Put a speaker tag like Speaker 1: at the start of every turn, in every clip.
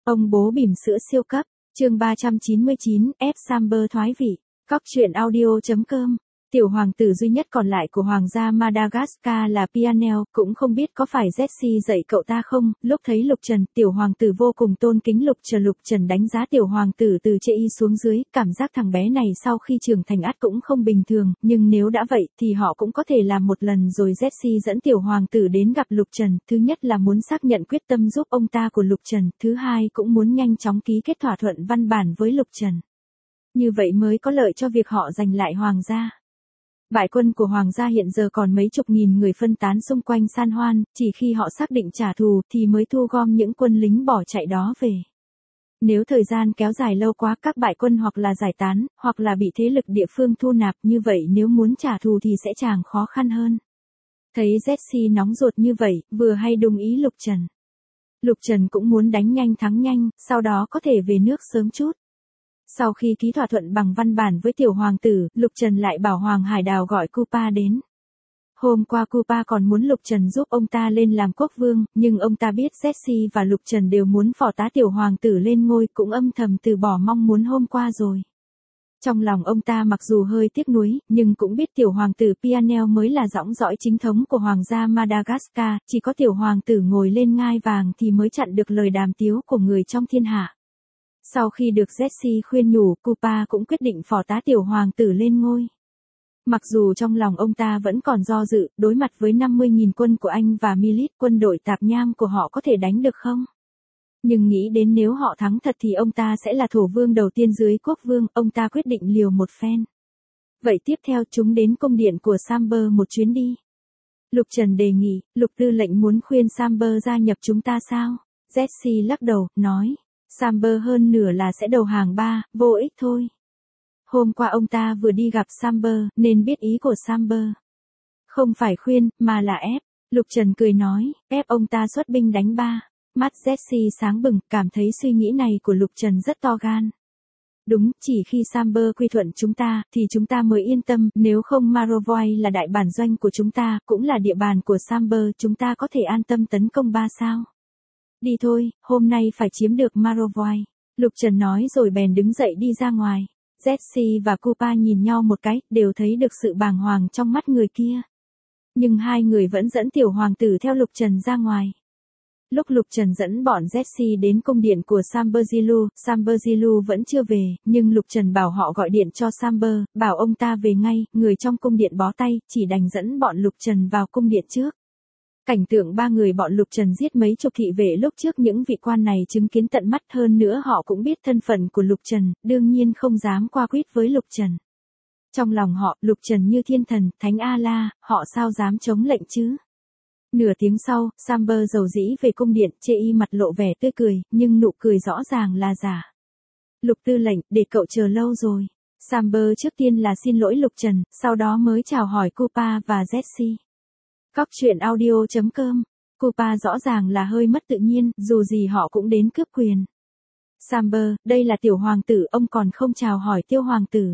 Speaker 1: Ông bố bỉm sữa siêu cấp, chương 399, ép Samber thoái vị. Cóc truyện audio.com. Tiểu hoàng tử duy nhất còn lại của hoàng gia Madagascar là Pianel, cũng không biết có phải Jessie dạy cậu ta không. Lúc thấy Lục Trần, tiểu hoàng tử vô cùng tôn kính Lục Trần đánh giá tiểu hoàng tử từ trên y xuống dưới, cảm giác thằng bé này sau khi trưởng thành ắt cũng không bình thường, nhưng nếu đã vậy thì họ cũng có thể làm một lần rồi. Jessie dẫn tiểu hoàng tử đến gặp Lục Trần, thứ nhất là muốn xác nhận quyết tâm giúp ông ta của Lục Trần, thứ hai cũng muốn nhanh chóng ký kết thỏa thuận văn bản với Lục Trần. Như vậy mới có lợi cho việc họ giành lại hoàng gia. Bại quân của hoàng gia hiện giờ còn mấy chục nghìn người phân tán xung quanh San Juan, chỉ khi họ xác định trả thù thì mới thu gom những quân lính bỏ chạy đó về. Nếu thời gian kéo dài lâu quá, các bại quân hoặc là giải tán, hoặc là bị thế lực địa phương thu nạp, như vậy nếu muốn trả thù thì sẽ càng khó khăn hơn. Thấy Jessie nóng ruột như vậy, vừa hay đồng ý Lục Trần. Lục Trần cũng muốn đánh nhanh thắng nhanh, sau đó có thể về nước sớm chút. Sau khi ký thỏa thuận bằng văn bản với tiểu hoàng tử, Lục Trần lại bảo Hoàng Hải Đào gọi Cupa đến. Hôm qua Cupa còn muốn Lục Trần giúp ông ta lên làm quốc vương, nhưng ông ta biết Jessie và Lục Trần đều muốn phò tá tiểu hoàng tử lên ngôi, cũng âm thầm từ bỏ mong muốn hôm qua rồi. Trong lòng ông ta mặc dù hơi tiếc nuối, nhưng cũng biết tiểu hoàng tử Pianel mới là dõng dõi chính thống của hoàng gia Madagascar, chỉ có tiểu hoàng tử ngồi lên ngai vàng thì mới chặn được lời đàm tiếu của người trong thiên hạ. Sau khi được Jessie khuyên nhủ, Cupa cũng quyết định phò tá tiểu hoàng tử lên ngôi. Mặc dù trong lòng ông ta vẫn còn do dự, đối mặt với 50.000 quân của anh và Milit, quân đội tạp nham của họ có thể đánh được không? Nhưng nghĩ đến nếu họ thắng thật thì ông ta sẽ là thổ vương đầu tiên dưới quốc vương, ông ta quyết định liều một phen. Vậy tiếp theo chúng đến cung điện của Samber một chuyến đi. Lục Trần đề nghị, Lục tư lệnh muốn khuyên Samber gia nhập chúng ta sao? Jessie lắc đầu, nói. Samber hơn nửa là sẽ đầu hàng ba, vô ích thôi. Hôm qua ông ta vừa đi gặp Samber, nên biết ý của Samber. Không phải khuyên, mà là ép. Lục Trần cười nói, ép ông ta xuất binh đánh ba. Mắt Jessie sáng bừng, cảm thấy suy nghĩ này của Lục Trần rất to gan. Đúng, chỉ khi Samber quy thuận chúng ta, thì chúng ta mới yên tâm, nếu không Marovoy là đại bản doanh của chúng ta, cũng là địa bàn của Samber, chúng ta có thể an tâm tấn công ba sao? Đi thôi, hôm nay phải chiếm được Marovoy. Lục Trần nói rồi bèn đứng dậy đi ra ngoài. Jessie và Cupa nhìn nhau một cái, đều thấy được sự bàng hoàng trong mắt người kia. Nhưng hai người vẫn dẫn tiểu hoàng tử theo Lục Trần ra ngoài. Lúc Lục Trần dẫn bọn Jessie đến cung điện của Samberzilu vẫn chưa về, nhưng Lục Trần bảo họ gọi điện cho Samber, bảo ông ta về ngay, người trong cung điện bó tay, chỉ đành dẫn bọn Lục Trần vào cung điện trước. Cảnh tượng ba người bọn Lục Trần giết mấy chục thị vệ lúc trước những vị quan này chứng kiến tận mắt, hơn nữa họ cũng biết thân phận của Lục Trần, đương nhiên không dám qua quýt với Lục Trần. Trong lòng họ, Lục Trần như thiên thần, thánh A-la, họ sao dám chống lệnh chứ? Nửa tiếng sau, Samber dầu dĩ về cung điện, chê y mặt lộ vẻ tươi cười, nhưng nụ cười rõ ràng là giả. Lục tư lệnh, để cậu chờ lâu rồi. Samber trước tiên là xin lỗi Lục Trần, sau đó mới chào hỏi Cupa và Jessie. Cóc truyện audio.com. Cupa rõ ràng là hơi mất tự nhiên, dù gì họ cũng đến cướp quyền. Samber, đây là tiểu hoàng tử, ông còn không chào hỏi tiêu hoàng tử.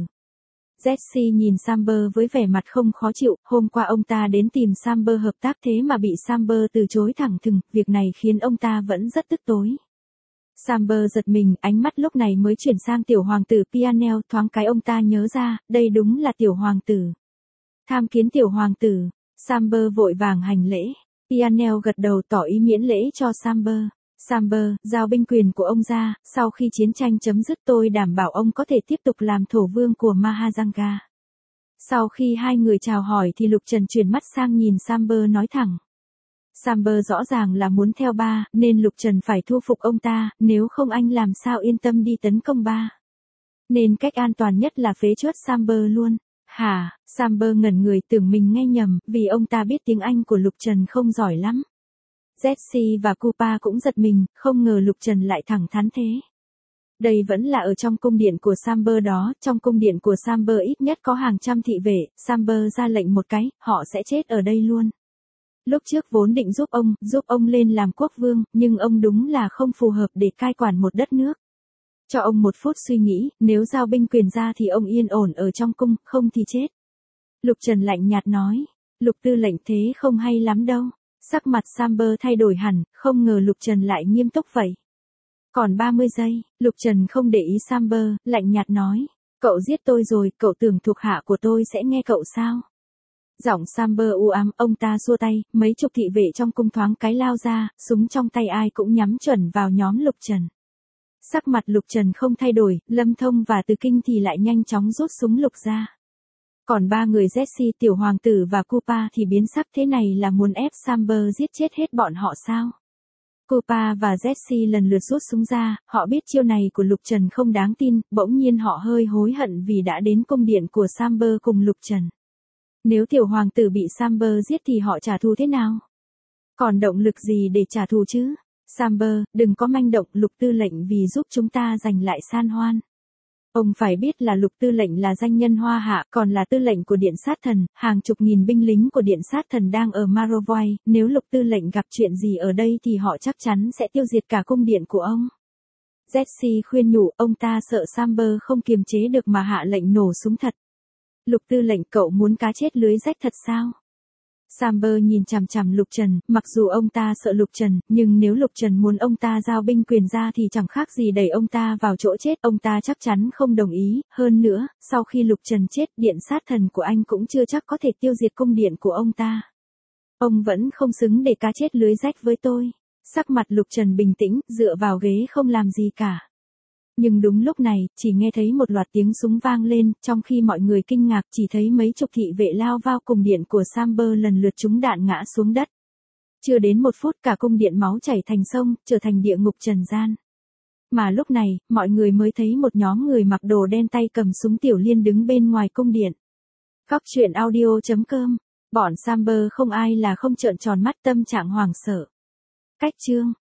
Speaker 1: Jessie nhìn Samber với vẻ mặt không khó chịu, hôm qua ông ta đến tìm Samber hợp tác thế mà bị Samber từ chối thẳng thừng, việc này khiến ông ta vẫn rất tức tối. Samber giật mình, ánh mắt lúc này mới chuyển sang tiểu hoàng tử Pianel, thoáng cái ông ta nhớ ra, đây đúng là tiểu hoàng tử. Tham kiến tiểu hoàng tử. Samber vội vàng hành lễ. Pianel gật đầu tỏ ý miễn lễ cho Samber. Samber, giao binh quyền của ông ra, sau khi chiến tranh chấm dứt tôi đảm bảo ông có thể tiếp tục làm thổ vương của Mahajanga. Sau khi hai người chào hỏi thì Lục Trần chuyển mắt sang nhìn Samber nói thẳng. Samber rõ ràng là muốn theo ba, nên Lục Trần phải thu phục ông ta, nếu không anh làm sao yên tâm đi tấn công ba. Nên cách an toàn nhất là phế truất Samber luôn. Hả? Samber ngẩn người tưởng mình nghe nhầm, vì ông ta biết tiếng Anh của Lục Trần không giỏi lắm. Jessie và Cupa cũng giật mình, không ngờ Lục Trần lại thẳng thắn thế. Đây vẫn là ở trong cung điện của Samber đó, trong cung điện của Samber ít nhất có hàng trăm thị vệ, Samber ra lệnh một cái, họ sẽ chết ở đây luôn. Lúc trước vốn định giúp ông lên làm quốc vương, nhưng ông đúng là không phù hợp để cai quản một đất nước. Cho ông một phút suy nghĩ, nếu giao binh quyền ra thì ông yên ổn ở trong cung, không thì chết. Lục Trần lạnh nhạt nói, Lục tư lệnh thế không hay lắm đâu. Sắc mặt Samber thay đổi hẳn, không ngờ Lục Trần lại nghiêm túc vậy. Còn 30 giây, Lục Trần không để ý Samber, lạnh nhạt nói. Cậu giết tôi rồi, cậu tưởng thuộc hạ của tôi sẽ nghe cậu sao? Giọng Samber u ám, ông ta xua tay, mấy chục thị vệ trong cung thoáng cái lao ra, súng trong tay ai cũng nhắm chuẩn vào nhóm Lục Trần. Sắc mặt Lục Trần không thay đổi, Lâm Thông và Từ Kinh thì lại nhanh chóng rút súng lục ra. Còn ba người Jesse, Tiểu Hoàng tử và Cupa thì biến sắc, thế này là muốn ép Samber giết chết hết bọn họ sao? Cupa và Jesse lần lượt rút súng ra, họ biết chiêu này của Lục Trần không đáng tin, bỗng nhiên họ hơi hối hận vì đã đến cung điện của Samber cùng Lục Trần. Nếu Tiểu Hoàng tử bị Samber giết thì họ trả thù thế nào? Còn động lực gì để trả thù chứ? Samber, đừng có manh động, Lục tư lệnh vì giúp chúng ta giành lại San Hoan. Ông phải biết là Lục tư lệnh là danh nhân Hoa Hạ, còn là tư lệnh của Điện Sát Thần, hàng chục nghìn binh lính của Điện Sát Thần đang ở Marovoi, nếu Lục tư lệnh gặp chuyện gì ở đây thì họ chắc chắn sẽ tiêu diệt cả cung điện của ông. Jesse khuyên nhủ, ông ta sợ Samber không kiềm chế được mà hạ lệnh nổ súng thật. Lục tư lệnh, cậu muốn cá chết lưới rách thật sao? Samber nhìn chằm chằm Lục Trần, mặc dù ông ta sợ Lục Trần, nhưng nếu Lục Trần muốn ông ta giao binh quyền ra thì chẳng khác gì đẩy ông ta vào chỗ chết, ông ta chắc chắn không đồng ý, hơn nữa, sau khi Lục Trần chết, Điện Sát Thần của anh cũng chưa chắc có thể tiêu diệt cung điện của ông ta. Ông vẫn không xứng để cá chết lưới rách với tôi. Sắc mặt Lục Trần bình tĩnh, dựa vào ghế không làm gì cả. Nhưng đúng lúc này, chỉ nghe thấy một loạt tiếng súng vang lên, trong khi mọi người kinh ngạc chỉ thấy mấy chục thị vệ lao vào cung điện của Samber lần lượt trúng đạn ngã xuống đất. Chưa đến 1 phút cả cung điện máu chảy thành sông, trở thành địa ngục trần gian. Mà lúc này, mọi người mới thấy một nhóm người mặc đồ đen tay cầm súng tiểu liên đứng bên ngoài cung điện. Góc truyện audio.com. Bọn Samber không ai là không trợn tròn mắt, tâm trạng hoảng sợ. Cách chương.